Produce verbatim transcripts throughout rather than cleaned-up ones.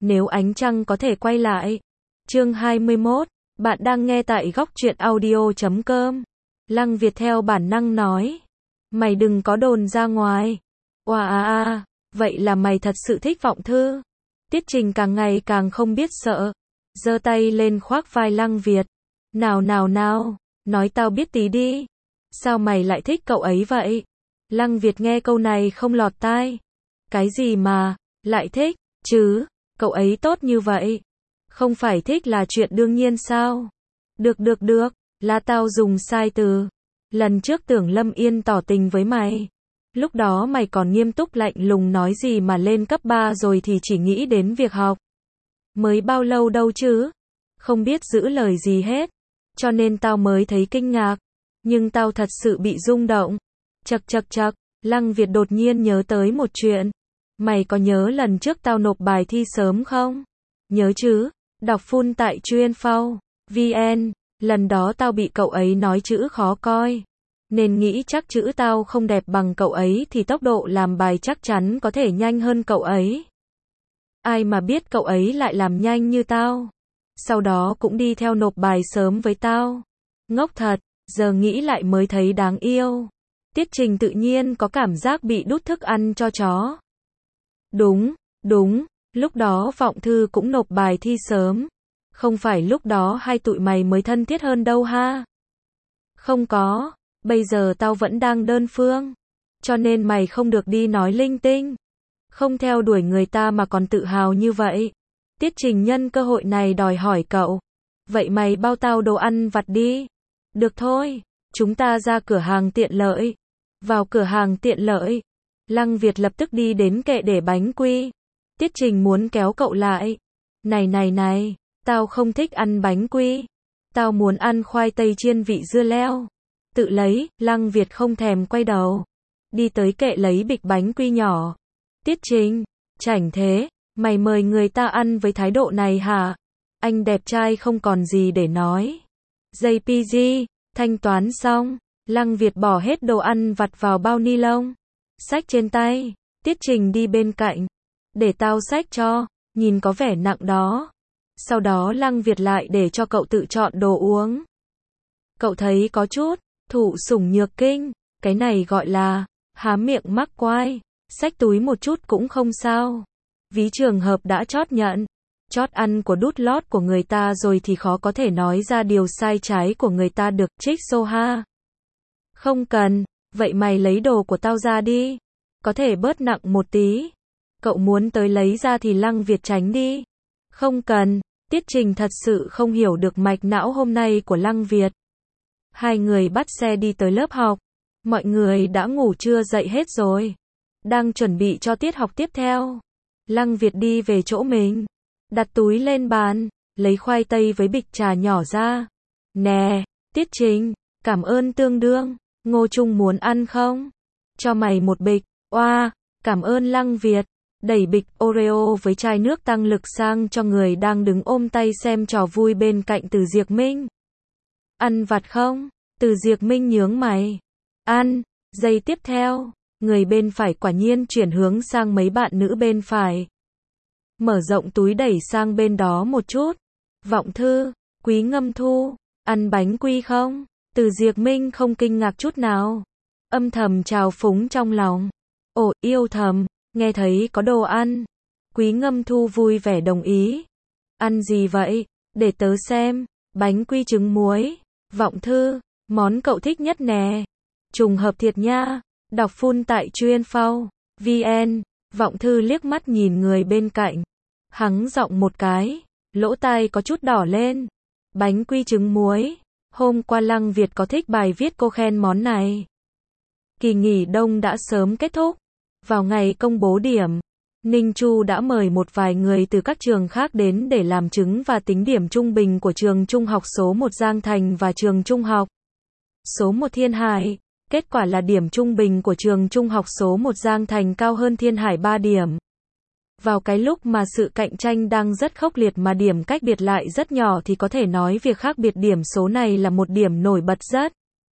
nếu ánh trăng có thể quay lại. Chương hai mươi mốt, bạn đang nghe tại góc truyện audio chấm com. Lăng Việt theo bản năng nói, mày đừng có đồn ra ngoài. Oà à à, vậy là mày thật sự thích Vọng Thư. Tiết Trình càng ngày càng không biết sợ, giơ tay lên khoác vai Lăng Việt. Nào nào nào, nói tao biết tí đi. Sao mày lại thích cậu ấy vậy? Lăng Việt nghe câu này không lọt tai. Cái gì mà, lại thích, chứ, cậu ấy tốt như vậy. Không phải thích là chuyện đương nhiên sao? Được được được, là tao dùng sai từ. Lần trước tưởng Lâm Yên tỏ tình với mày. Lúc đó mày còn nghiêm túc lạnh lùng nói gì mà lên cấp ba rồi thì chỉ nghĩ đến việc học. Mới bao lâu đâu chứ? Không biết giữ lời gì hết. Cho nên tao mới thấy kinh ngạc. Nhưng tao thật sự bị rung động. Chậc chậc chậc, Lăng Việt đột nhiên nhớ tới một chuyện. Mày có nhớ lần trước tao nộp bài thi sớm không? Nhớ chứ, đọc full tại chuyên phao, vn, lần đó tao bị cậu ấy nói chữ khó coi. Nên nghĩ chắc chữ tao không đẹp bằng cậu ấy thì tốc độ làm bài chắc chắn có thể nhanh hơn cậu ấy. Ai mà biết cậu ấy lại làm nhanh như tao. Sau đó cũng đi theo nộp bài sớm với tao. Ngốc thật, giờ nghĩ lại mới thấy đáng yêu. Tiết Trình tự nhiên có cảm giác bị đút thức ăn cho chó. Đúng, đúng, lúc đó Vọng Thư cũng nộp bài thi sớm. Không phải lúc đó hai tụi mày mới thân thiết hơn đâu ha. Không có, bây giờ tao vẫn đang đơn phương. Cho nên mày không được đi nói linh tinh. Không theo đuổi người ta mà còn tự hào như vậy. Tiết Trình nhân cơ hội này đòi hỏi cậu. Vậy mày bao tao đồ ăn vặt đi. Được thôi, chúng ta ra cửa hàng tiện lợi. Vào cửa hàng tiện lợi, Lăng Việt lập tức đi đến kệ để bánh quy. Tiết Trình muốn kéo cậu lại. Này này này, tao không thích ăn bánh quy. Tao muốn ăn khoai tây chiên vị dưa leo. Tự lấy, Lăng Việt không thèm quay đầu. Đi tới kệ lấy bịch bánh quy nhỏ. Tiết Trình, chảnh thế, mày mời người ta ăn với thái độ này hả? Anh đẹp trai không còn gì để nói. gi pê giê, thanh toán xong, Lăng Việt bỏ hết đồ ăn vặt vào bao ni lông. Xách trên tay, Tiết Trình đi bên cạnh. Để tao xách cho, nhìn có vẻ nặng đó. Sau đó Lăng Việt lại để cho cậu tự chọn đồ uống. Cậu thấy có chút, thụ sủng nhược kinh, cái này gọi là, há miệng mắc quai, xách túi một chút cũng không sao. Ví trường hợp đã chót nhận, chót ăn của đút lót của người ta rồi thì khó có thể nói ra điều sai trái của người ta được, trích xô ha. Không cần, vậy mày lấy đồ của tao ra đi. Có thể bớt nặng một tí. Cậu muốn tới lấy ra thì Lăng Việt tránh đi. Không cần, Tiết Trình thật sự không hiểu được mạch não hôm nay của Lăng Việt. Hai người bắt xe đi tới lớp học. Mọi người đã ngủ trưa dậy hết rồi. Đang chuẩn bị cho tiết học tiếp theo. Lăng Việt đi về chỗ mình. Đặt túi lên bàn, lấy khoai tây với bịch trà nhỏ ra. Nè, Tiết Trình, cảm ơn tương đương. Ngô Trung muốn ăn không? Cho mày một bịch. Oa, cảm ơn Lăng Việt. Đẩy bịch Oreo với chai nước tăng lực sang cho người đang đứng ôm tay xem trò vui bên cạnh Từ Diệc Minh. Ăn vặt không? Từ Diệc Minh nhướng mày. Ăn. Giây tiếp theo, người bên phải quả nhiên chuyển hướng sang mấy bạn nữ bên phải. Mở rộng túi đẩy sang bên đó một chút. Vọng Thư, Quý Ngâm Thu, ăn bánh quy không? Từ Diệc Minh không kinh ngạc chút nào. Âm thầm trào phúng trong lòng. Ồ, yêu thầm, nghe thấy có đồ ăn. Quý Ngâm Thu vui vẻ đồng ý. Ăn gì vậy? Để tớ xem. Bánh quy trứng muối. Vọng Thư, món cậu thích nhất nè. Trùng hợp thiệt nha. Đọc full tại chuyên phao, vn. Vọng Thư liếc mắt nhìn người bên cạnh. Hắng giọng một cái. Lỗ tai có chút đỏ lên. Bánh quy trứng muối. Hôm qua Lăng Việt có thích bài viết cô khen món này. Kỳ nghỉ đông đã sớm kết thúc. Vào ngày công bố điểm, Ninh Chu đã mời một vài người từ các trường khác đến để làm chứng và tính điểm trung bình của trường trung học số một Giang Thành và trường trung học số một Thiên Hải. Kết quả là điểm trung bình của trường trung học số một Giang Thành cao hơn Thiên Hải ba điểm. Vào cái lúc mà sự cạnh tranh đang rất khốc liệt mà điểm cách biệt lại rất nhỏ thì có thể nói việc khác biệt điểm số này là một điểm nổi bật rất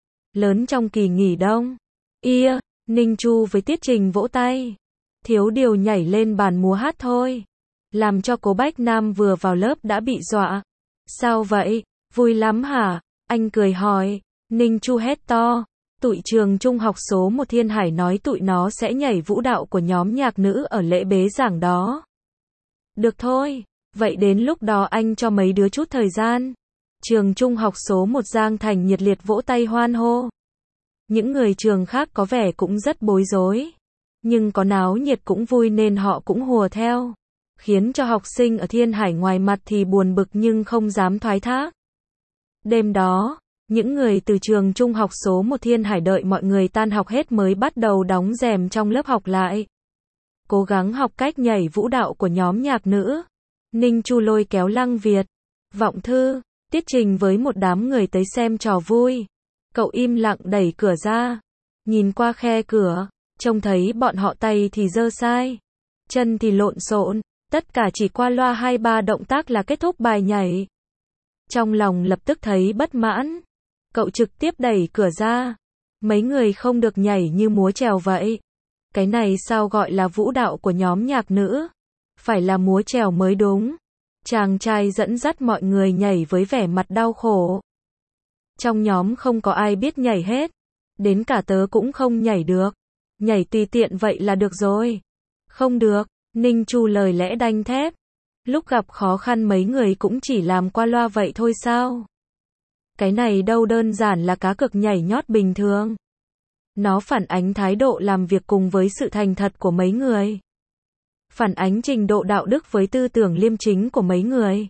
lớn trong kỳ nghỉ đông. Ia, Ninh Chu với Tiết Trình vỗ tay. Thiếu điều nhảy lên bàn múa hát thôi. làm cho Cố Bách Nam vừa vào lớp đã bị dọa. Sao vậy? Vui lắm hả? Anh cười hỏi. Ninh Chu hét to. Tụi trường trung học số một Thiên Hải nói tụi nó sẽ nhảy vũ đạo của nhóm nhạc nữ ở lễ bế giảng đó. Được thôi, vậy đến lúc đó anh cho mấy đứa chút thời gian. Trường trung học số một Giang Thành nhiệt liệt vỗ tay hoan hô. Những người trường khác có vẻ cũng rất bối rối. Nhưng có náo nhiệt cũng vui nên họ cũng hùa theo. Khiến cho học sinh ở Thiên Hải ngoài mặt thì buồn bực nhưng không dám thoái thác. Đêm đó, những người từ trường trung học số một Thiên Hải đợi mọi người tan học hết mới bắt đầu đóng rèm trong lớp học lại. Cố gắng học cách nhảy vũ đạo của nhóm nhạc nữ. Ninh Chu lôi kéo Lăng Việt, Vọng Thư, Tiết Trình với một đám người tới xem trò vui. Cậu im lặng đẩy cửa ra. Nhìn qua khe cửa, trông thấy bọn họ tay thì giơ sai, chân thì lộn xộn, tất cả chỉ qua loa hai ba động tác là kết thúc bài nhảy. Trong lòng lập tức thấy bất mãn. Cậu trực tiếp đẩy cửa ra. Mấy người không được nhảy như múa chèo vậy. Cái này sao gọi là vũ đạo của nhóm nhạc nữ? Phải là múa chèo mới đúng. Chàng trai dẫn dắt mọi người nhảy với vẻ mặt đau khổ. Trong nhóm không có ai biết nhảy hết. Đến cả tớ cũng không nhảy được. Nhảy tùy tiện vậy là được rồi. Không được, Ninh Chu lời lẽ đanh thép. Lúc gặp khó khăn mấy người cũng chỉ làm qua loa vậy thôi sao? Cái này đâu đơn giản là cá cược nhảy nhót bình thường. Nó phản ánh thái độ làm việc cùng với sự thành thật của mấy người. Phản ánh trình độ đạo đức với tư tưởng liêm chính của mấy người.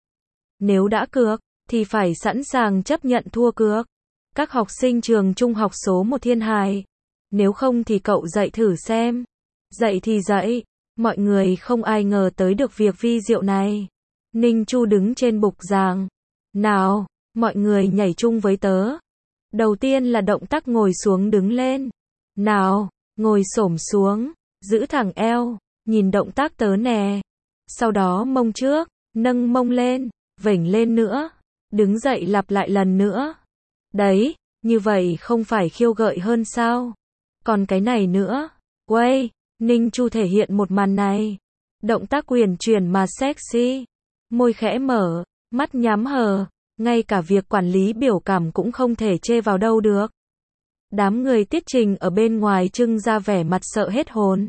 Nếu đã cược, thì phải sẵn sàng chấp nhận thua cược. Các học sinh trường trung học số một Thiên Hải. Nếu không thì cậu dạy thử xem. Dạy thì dạy. Mọi người không ai ngờ tới được việc vi diệu này. Ninh Chu đứng trên bục giảng. Nào, mọi người nhảy chung với tớ. Đầu tiên là động tác ngồi xuống đứng lên. Nào, ngồi xổm xuống, giữ thẳng eo, nhìn động tác tớ nè. Sau đó mông trước, nâng mông lên, vểnh lên nữa. Đứng dậy lặp lại lần nữa. Đấy, như vậy không phải khiêu gợi hơn sao? Còn cái này nữa. Quay, Ninh Chu thể hiện một màn này. Động tác uyển chuyển mà sexy. Môi khẽ mở, mắt nhắm hờ. Ngay cả việc quản lý biểu cảm cũng không thể chê vào đâu được. Đám người Tiết Trình ở bên ngoài trưng ra vẻ mặt sợ hết hồn.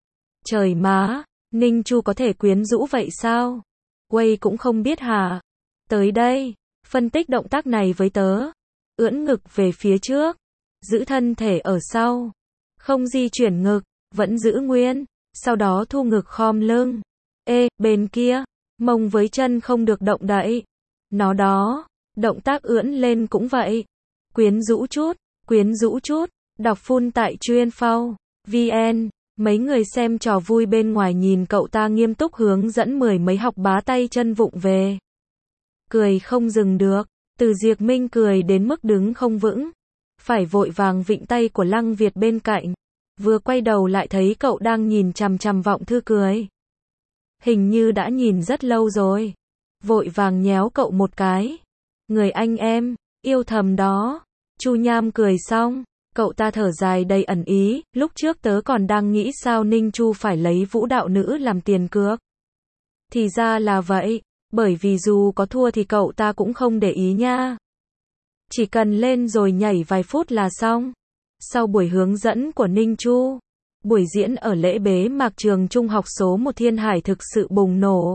Trời má, Ninh Chu có thể quyến rũ vậy sao? Quay cũng không biết hả? Tới đây, phân tích động tác này với tớ. Ưỡn ngực về phía trước, giữ thân thể ở sau. Không di chuyển ngực, vẫn giữ nguyên. Sau đó thu ngực khom lưng. Ê, bên kia, mông với chân không được động đậy. Nó đó, động tác ưỡn lên cũng vậy. Quyến rũ chút, quyến rũ chút. Đọc full tại chuyên phao vn. Mấy người xem trò vui bên ngoài nhìn cậu ta nghiêm túc hướng dẫn mười mấy học bá tay chân vụng về. Cười không dừng được. Từ Diệp Minh cười đến mức đứng không vững. Phải vội vàng vịnh tay của Lăng Việt bên cạnh. Vừa quay đầu lại thấy cậu đang nhìn chằm chằm Vọng Thư cười. Hình như đã nhìn rất lâu rồi. Vội vàng nhéo cậu một cái. Người anh em, yêu thầm đó. Chu Nham cười xong. Cậu ta thở dài đầy ẩn ý. Lúc trước tớ còn đang nghĩ sao Ninh Chu phải lấy vũ đạo nữ làm tiền cược. Thì ra là vậy. Bởi vì dù có thua thì cậu ta cũng không để ý nha. Chỉ cần lên rồi nhảy vài phút là xong. Sau buổi hướng dẫn của Ninh Chu, buổi diễn ở lễ bế mạc trường trung học số một Thiên Hải thực sự bùng nổ.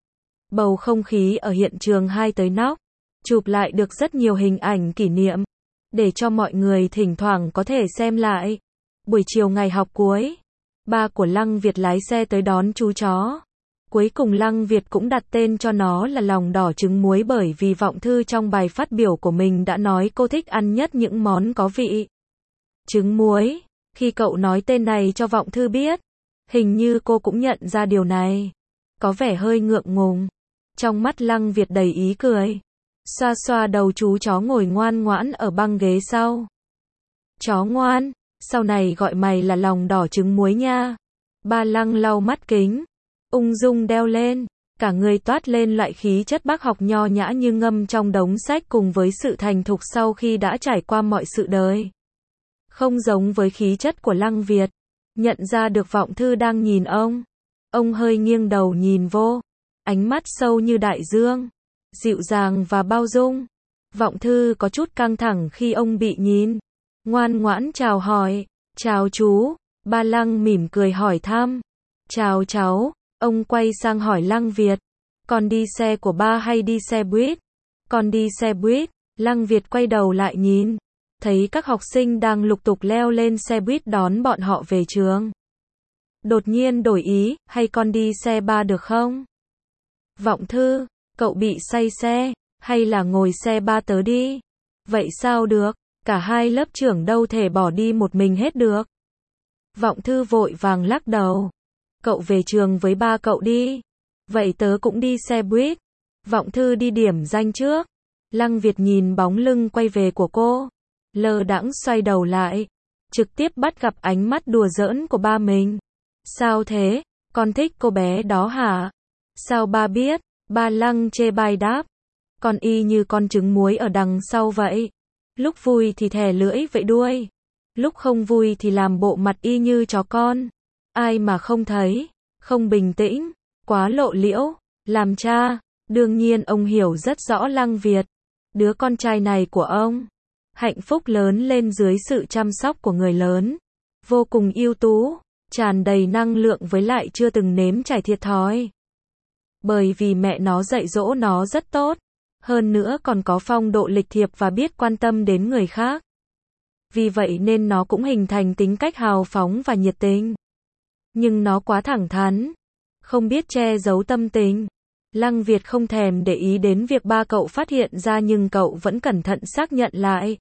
Bầu không khí ở hiện trường hai tới nóc, chụp lại được rất nhiều hình ảnh kỷ niệm, để cho mọi người thỉnh thoảng có thể xem lại. Buổi chiều ngày học cuối, ba của Lăng Việt lái xe tới đón chú chó. Cuối cùng Lăng Việt cũng đặt tên cho nó là lòng đỏ trứng muối bởi vì Vọng Thư trong bài phát biểu của mình đã nói cô thích ăn nhất những món có vị trứng muối. Khi cậu nói tên này cho Vọng Thư biết, hình như cô cũng nhận ra điều này. Có vẻ hơi ngượng ngùng. Trong mắt Lăng Việt đầy ý cười. Xoa xoa đầu chú chó ngồi ngoan ngoãn ở băng ghế sau. Chó ngoan, sau này gọi mày là lòng đỏ trứng muối nha. Ba Lăng lau mắt kính, ung dung đeo lên. Cả người toát lên loại khí chất bác học nho nhã như ngâm trong đống sách cùng với sự thành thục sau khi đã trải qua mọi sự đời. Không giống với khí chất của Lăng Việt. Nhận ra được Vọng Thư đang nhìn ông. Ông hơi nghiêng đầu nhìn vô, ánh mắt sâu như đại dương, dịu dàng và bao dung. Vọng Thư có chút căng thẳng khi ông bị nhìn, ngoan ngoãn chào hỏi, chào chú. Ba Lăng mỉm cười hỏi thăm, chào cháu. Ông quay sang hỏi Lăng Việt, con đi xe của ba hay đi xe buýt? Con đi xe buýt. Lăng Việt quay đầu lại nhìn, thấy các học sinh đang lục tục leo lên xe buýt đón bọn họ về trường. Đột nhiên đổi ý, hay con đi xe ba được không? Vọng Thư, cậu bị say xe, hay là ngồi xe ba tớ đi? Vậy sao được, cả hai lớp trưởng đâu thể bỏ đi một mình hết được. Vọng Thư vội vàng lắc đầu, cậu về trường với ba cậu đi. Vậy tớ cũng đi xe buýt. Vọng Thư đi điểm danh trước. Lăng Việt nhìn bóng lưng quay về của cô, lơ đãng xoay đầu lại, trực tiếp bắt gặp ánh mắt đùa giỡn của ba mình. Sao thế, con thích cô bé đó hả? Sao ba biết? Ba Lăng chê bai đáp, con y như con trứng muối ở đằng sau vậy. Lúc vui thì thè lưỡi vẫy đuôi, lúc không vui thì làm bộ mặt y như chó con. Ai mà không thấy, không bình tĩnh, quá lộ liễu. Làm cha, đương nhiên ông hiểu rất rõ Lăng Việt. Đứa con trai này của ông, hạnh phúc lớn lên dưới sự chăm sóc của người lớn. Vô cùng ưu tú, tràn đầy năng lượng với lại chưa từng nếm trải thiệt thòi. Bởi vì mẹ nó dạy dỗ nó rất tốt, hơn nữa còn có phong độ lịch thiệp và biết quan tâm đến người khác. Vì vậy nên nó cũng hình thành tính cách hào phóng và nhiệt tình. Nhưng nó quá thẳng thắn, không biết che giấu tâm tình. Lăng Việt không thèm để ý đến việc ba cậu phát hiện ra, nhưng cậu vẫn cẩn thận xác nhận lại.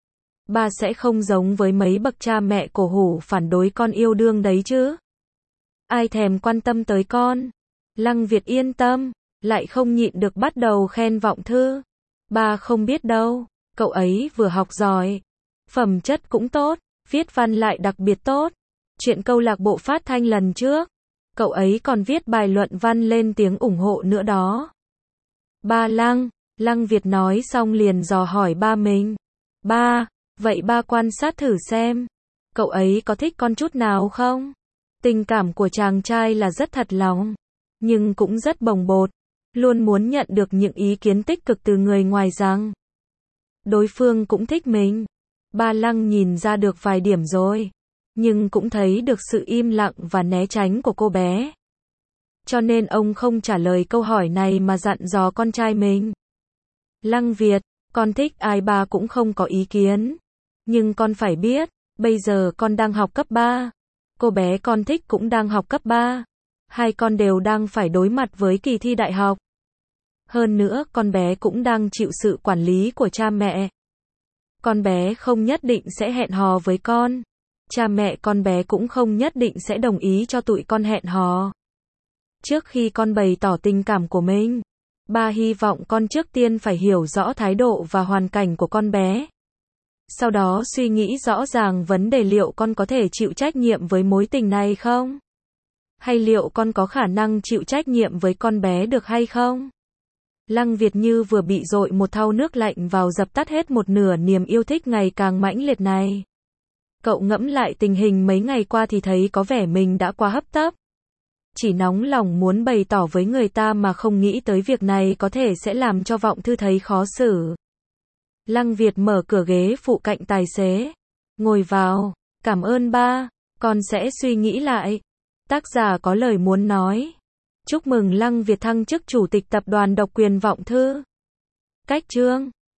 Ba sẽ không giống với mấy bậc cha mẹ cổ hủ phản đối con yêu đương đấy chứ. Ai thèm quan tâm tới con. Lăng Việt yên tâm, lại không nhịn được bắt đầu khen Vọng Thư. Ba không biết đâu, cậu ấy vừa học giỏi, phẩm chất cũng tốt, viết văn lại đặc biệt tốt. Chuyện câu lạc bộ phát thanh lần trước, cậu ấy còn viết bài luận văn lên tiếng ủng hộ nữa đó. Ba Lăng, Lăng Việt nói xong liền dò hỏi ba mình. Ba, vậy ba quan sát thử xem, cậu ấy có thích con chút nào không? Tình cảm của chàng trai là rất thật lòng, nhưng cũng rất bồng bột, luôn muốn nhận được những ý kiến tích cực từ người ngoài rằng đối phương cũng thích mình. Ba Lăng nhìn ra được vài điểm rồi, nhưng cũng thấy được sự im lặng và né tránh của cô bé. Cho nên ông không trả lời câu hỏi này mà dặn dò con trai mình. Lăng Việt, con thích ai ba cũng không có ý kiến. Nhưng con phải biết, bây giờ con đang học cấp ba. Cô bé con thích cũng đang học cấp ba. Hai con đều đang phải đối mặt với kỳ thi đại học. Hơn nữa con bé cũng đang chịu sự quản lý của cha mẹ. Con bé không nhất định sẽ hẹn hò với con. Cha mẹ con bé cũng không nhất định sẽ đồng ý cho tụi con hẹn hò. Trước khi con bày tỏ tình cảm của mình, ba hy vọng con trước tiên phải hiểu rõ thái độ và hoàn cảnh của con bé. Sau đó suy nghĩ rõ ràng vấn đề liệu con có thể chịu trách nhiệm với mối tình này không? Hay liệu con có khả năng chịu trách nhiệm với con bé được hay không? Lăng Việt như vừa bị dội một thau nước lạnh vào, dập tắt hết một nửa niềm yêu thích ngày càng mãnh liệt này. Cậu ngẫm lại tình hình mấy ngày qua thì thấy có vẻ mình đã quá hấp tấp. Chỉ nóng lòng muốn bày tỏ với người ta mà không nghĩ tới việc này có thể sẽ làm cho Vọng Thư thấy khó xử. Lăng Việt mở cửa ghế phụ cạnh tài xế. Ngồi vào, cảm ơn ba, con sẽ suy nghĩ lại. Tác giả có lời muốn nói. Chúc mừng Lăng Việt thăng chức chủ tịch tập đoàn độc quyền Vọng Thư. Cách chương